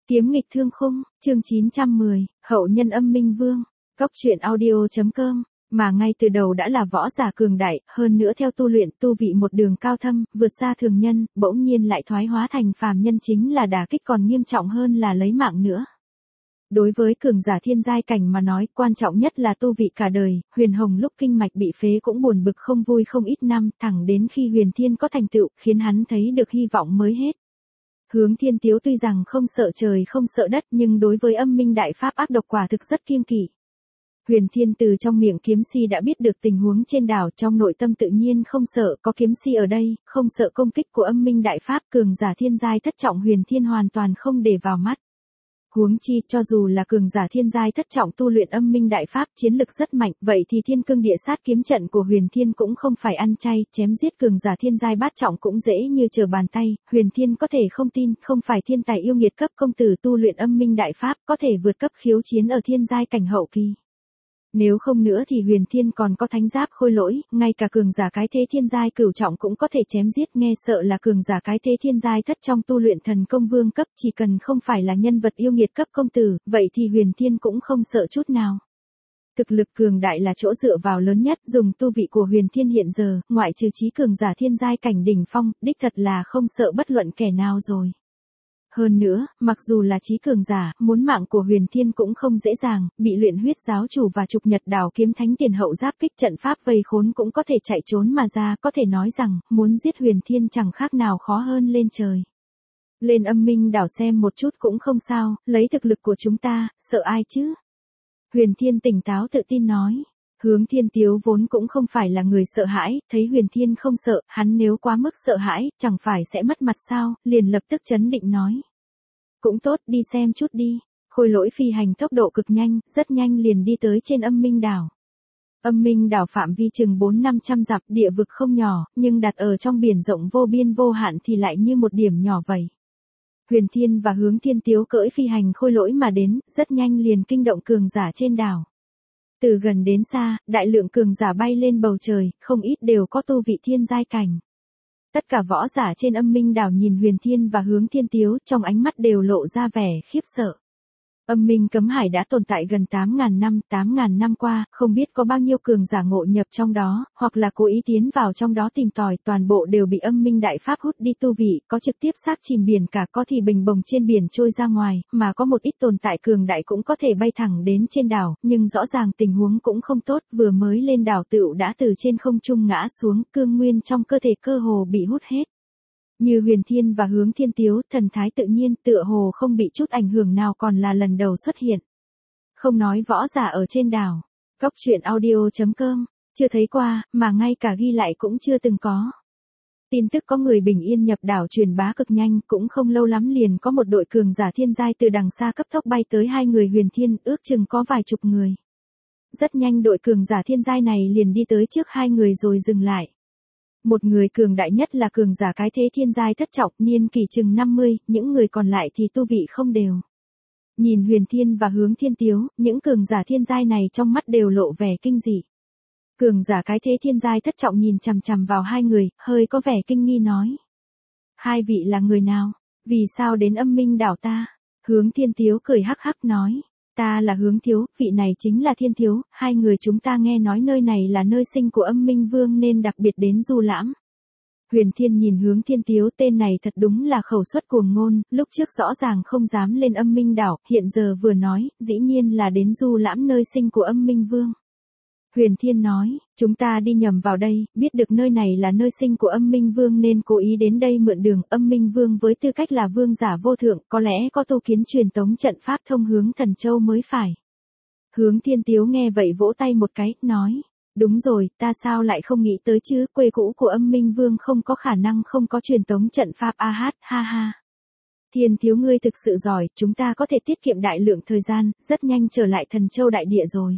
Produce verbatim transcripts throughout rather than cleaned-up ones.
Kiếm nghịch thương khung, chương chín trăm mười, hậu nhân âm minh vương, cốc truyện audio.com, mà ngay từ đầu đã là võ giả cường đại, hơn nữa theo tu luyện tu vị một đường cao thâm, vượt xa thường nhân, bỗng nhiên lại thoái hóa thành phàm nhân chính là đả kích còn nghiêm trọng hơn là lấy mạng nữa. Đối với cường giả thiên giai cảnh mà nói, quan trọng nhất là tu vị cả đời, Huyền Hồng lúc kinh mạch bị phế cũng buồn bực không vui không ít năm, thẳng đến khi Huyền Thiên có thành tựu, khiến hắn thấy được hy vọng mới hết. Hướng Thiên Tiếu tuy rằng không sợ trời không sợ đất nhưng đối với âm minh đại pháp ác độc quả thực rất kiêng kỵ. Huyền Thiên từ trong miệng kiếm si đã biết được tình huống trên đảo, trong nội tâm tự nhiên không sợ, có kiếm si ở đây, không sợ công kích của âm minh đại pháp, cường giả thiên giai thất trọng Huyền Thiên hoàn toàn không để vào mắt. Huống chi cho dù là cường giả thiên giai thất trọng tu luyện âm minh đại pháp chiến lực rất mạnh, vậy thì thiên cương địa sát kiếm trận của Huyền Thiên cũng không phải ăn chay, chém giết cường giả thiên giai bát trọng cũng dễ như trở bàn tay. Huyền Thiên có thể không tin, không phải thiên tài yêu nghiệt cấp công tử tu luyện âm minh đại pháp có thể vượt cấp khiếu chiến ở thiên giai cảnh hậu kỳ. Nếu không nữa thì Huyền Thiên còn có thánh giáp khôi lỗi, ngay cả cường giả cái thế thiên giai cửu trọng cũng có thể chém giết, nghe sợ là cường giả cái thế thiên giai thất trong tu luyện thần công vương cấp, chỉ cần không phải là nhân vật yêu nghiệt cấp công tử, vậy thì Huyền Thiên cũng không sợ chút nào. Thực lực cường đại là chỗ dựa vào lớn nhất, dùng tu vị của Huyền Thiên hiện giờ, ngoại trừ chí cường giả thiên giai cảnh đỉnh phong, đích thật là không sợ bất luận kẻ nào rồi. Hơn nữa, mặc dù là chí cường giả, muốn mạng của Huyền Thiên cũng không dễ dàng, bị luyện huyết giáo chủ và trục nhật đảo kiếm thánh tiền hậu giáp kích trận pháp vây khốn cũng có thể chạy trốn mà ra, có thể nói rằng, muốn giết Huyền Thiên chẳng khác nào khó hơn lên trời. Lên âm minh đảo xem một chút cũng không sao, lấy thực lực của chúng ta, sợ ai chứ? Huyền Thiên tỉnh táo tự tin nói. Hướng Thiên Tiếu vốn cũng không phải là người sợ hãi, thấy Huyền Thiên không sợ, hắn nếu quá mức sợ hãi, chẳng phải sẽ mất mặt sao, liền lập tức trấn định nói. Cũng tốt, đi xem chút đi. Khôi lỗi phi hành tốc độ cực nhanh, rất nhanh liền đi tới trên âm minh đảo. Âm minh đảo phạm vi chừng bốn năm trăm dặm, địa vực không nhỏ, nhưng đặt ở trong biển rộng vô biên vô hạn thì lại như một điểm nhỏ vậy. Huyền Thiên và Hướng Thiên Tiếu cưỡi phi hành khôi lỗi mà đến, rất nhanh liền kinh động cường giả trên đảo. Từ gần đến xa, đại lượng cường giả bay lên bầu trời, không ít đều có tu vị thiên giai cảnh. Tất cả võ giả trên âm minh đảo nhìn Huyền Thiên và Hướng Thiên Tiếu, trong ánh mắt đều lộ ra vẻ khiếp sợ. Âm minh cấm hải đã tồn tại gần tám ngàn năm, tám ngàn năm qua, không biết có bao nhiêu cường giả ngộ nhập trong đó, hoặc là cố ý tiến vào trong đó tìm tòi, toàn bộ đều bị âm minh đại pháp hút đi tu vị, có trực tiếp xác chìm biển cả, có thì bình bồng trên biển trôi ra ngoài, mà có một ít tồn tại cường đại cũng có thể bay thẳng đến trên đảo, nhưng rõ ràng tình huống cũng không tốt, vừa mới lên đảo tựu đã từ trên không trung ngã xuống, cương nguyên trong cơ thể cơ hồ bị hút hết. Như Huyền Thiên và Hướng Thiên Tiếu, thần thái tự nhiên, tựa hồ không bị chút ảnh hưởng nào, còn là lần đầu xuất hiện. Không nói võ giả ở trên đảo, cốc truyện audio.com, chưa thấy qua, mà ngay cả ghi lại cũng chưa từng có. Tin tức có người bình yên nhập đảo truyền bá cực nhanh, cũng không lâu lắm liền có một đội cường giả thiên giai từ đằng xa cấp tốc bay tới hai người Huyền Thiên, ước chừng có vài chục người. Rất nhanh đội cường giả thiên giai này liền đi tới trước hai người rồi dừng lại. Một người cường đại nhất là cường giả cái thế thiên giai thất trọng, niên kỷ chừng năm mươi, những người còn lại thì tu vị không đều. Nhìn Huyền Thiên và Hướng Thiên Tiếu, những cường giả thiên giai này trong mắt đều lộ vẻ kinh dị. Cường giả cái thế thiên giai thất trọng nhìn chằm chằm vào hai người, hơi có vẻ kinh nghi nói. Hai vị là người nào? Vì sao đến âm minh đảo ta? Hướng Thiên Tiếu cười hắc hắc nói. Ta là Hướng Thiếu, vị này chính là Thiên Thiếu, hai người chúng ta nghe nói nơi này là nơi sinh của âm minh vương nên đặc biệt đến du lãm. Huyền Thiên nhìn Hướng Thiên Tiếu, tên này thật đúng là khẩu suất cuồng ngôn, lúc trước rõ ràng không dám lên âm minh đảo, hiện giờ vừa nói, dĩ nhiên là đến du lãm nơi sinh của âm minh vương. Huyền Thiên nói, chúng ta đi nhầm vào đây, biết được nơi này là nơi sinh của âm minh vương nên cố ý đến đây mượn đường. Âm minh vương với tư cách là vương giả vô thượng, có lẽ có tu kiến truyền tống trận pháp thông hướng Thần Châu mới phải. Hướng Thiên Tiếu nghe vậy vỗ tay một cái, nói, đúng rồi, ta sao lại không nghĩ tới chứ, quê cũ của âm minh vương không có khả năng không có truyền tống trận pháp a hát, ha ha. Thiên Thiếu ngươi thực sự giỏi, chúng ta có thể tiết kiệm đại lượng thời gian, rất nhanh trở lại Thần Châu đại địa rồi.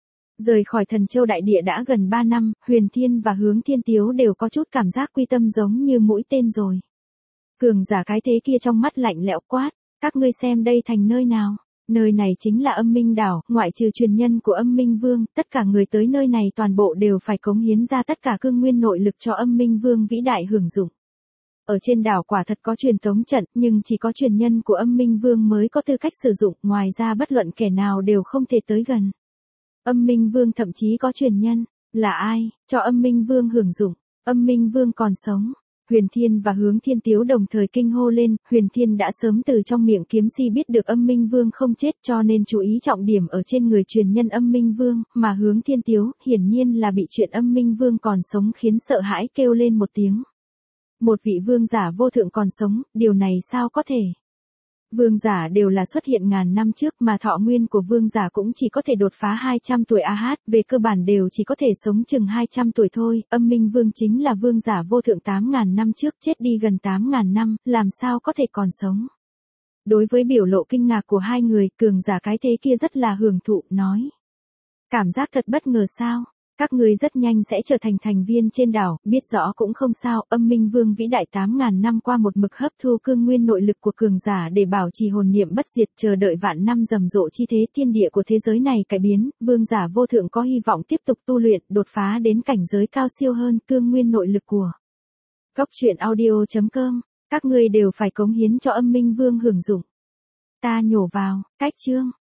Rời khỏi Thần Châu đại địa đã gần ba năm, Huyền Thiên và Hướng Thiên Tiếu đều có chút cảm giác quy tâm giống như mũi tên rồi. Cường giả cái thế kia trong mắt lạnh lẽo quát, các ngươi xem đây thành nơi nào? Nơi này chính là âm minh đảo, ngoại trừ truyền nhân của âm minh vương, tất cả người tới nơi này toàn bộ đều phải cống hiến ra tất cả cương nguyên nội lực cho âm minh vương vĩ đại hưởng dụng. Ở trên đảo quả thật có truyền tống trận, nhưng chỉ có truyền nhân của Âm Minh Vương mới có tư cách sử dụng, ngoài ra bất luận kẻ nào đều không thể tới gần. Âm Minh Vương thậm chí có truyền nhân, là ai, cho Âm Minh Vương hưởng dụng, Âm Minh Vương còn sống. Huyền Thiên và Hướng Thiên Tiếu đồng thời kinh hô lên, Huyền Thiên đã sớm từ trong miệng kiếm si biết được Âm Minh Vương không chết cho nên chú ý trọng điểm ở trên người truyền nhân Âm Minh Vương, mà Hướng Thiên Tiếu hiển nhiên là bị chuyện Âm Minh Vương còn sống khiến sợ hãi kêu lên một tiếng. Một vị vương giả vô thượng còn sống, điều này sao có thể? Vương giả đều là xuất hiện ngàn năm trước mà thọ nguyên của vương giả cũng chỉ có thể đột phá hai trăm tuổi a hát, về cơ bản đều chỉ có thể sống chừng hai trăm tuổi thôi, Âm Minh Vương chính là vương giả vô thượng tám ngàn năm trước chết đi gần tám ngàn năm, làm sao có thể còn sống. Đối với biểu lộ kinh ngạc của hai người, cường giả cái thế kia rất là hưởng thụ, nói. Cảm giác thật bất ngờ sao? Các ngươi rất nhanh sẽ trở thành thành viên trên đảo, biết rõ cũng không sao, Âm Minh Vương vĩ đại tám ngàn năm qua một mực hấp thu cương nguyên nội lực của cường giả để bảo trì hồn niệm bất diệt, chờ đợi vạn năm rầm rộ chi thế thiên địa của thế giới này cải biến, vương giả vô thượng có hy vọng tiếp tục tu luyện, đột phá đến cảnh giới cao siêu hơn cương nguyên nội lực của. Góc truyện audio chấm com, các ngươi đều phải cống hiến cho Âm Minh Vương hưởng dụng. Ta nhổ vào, cách chương.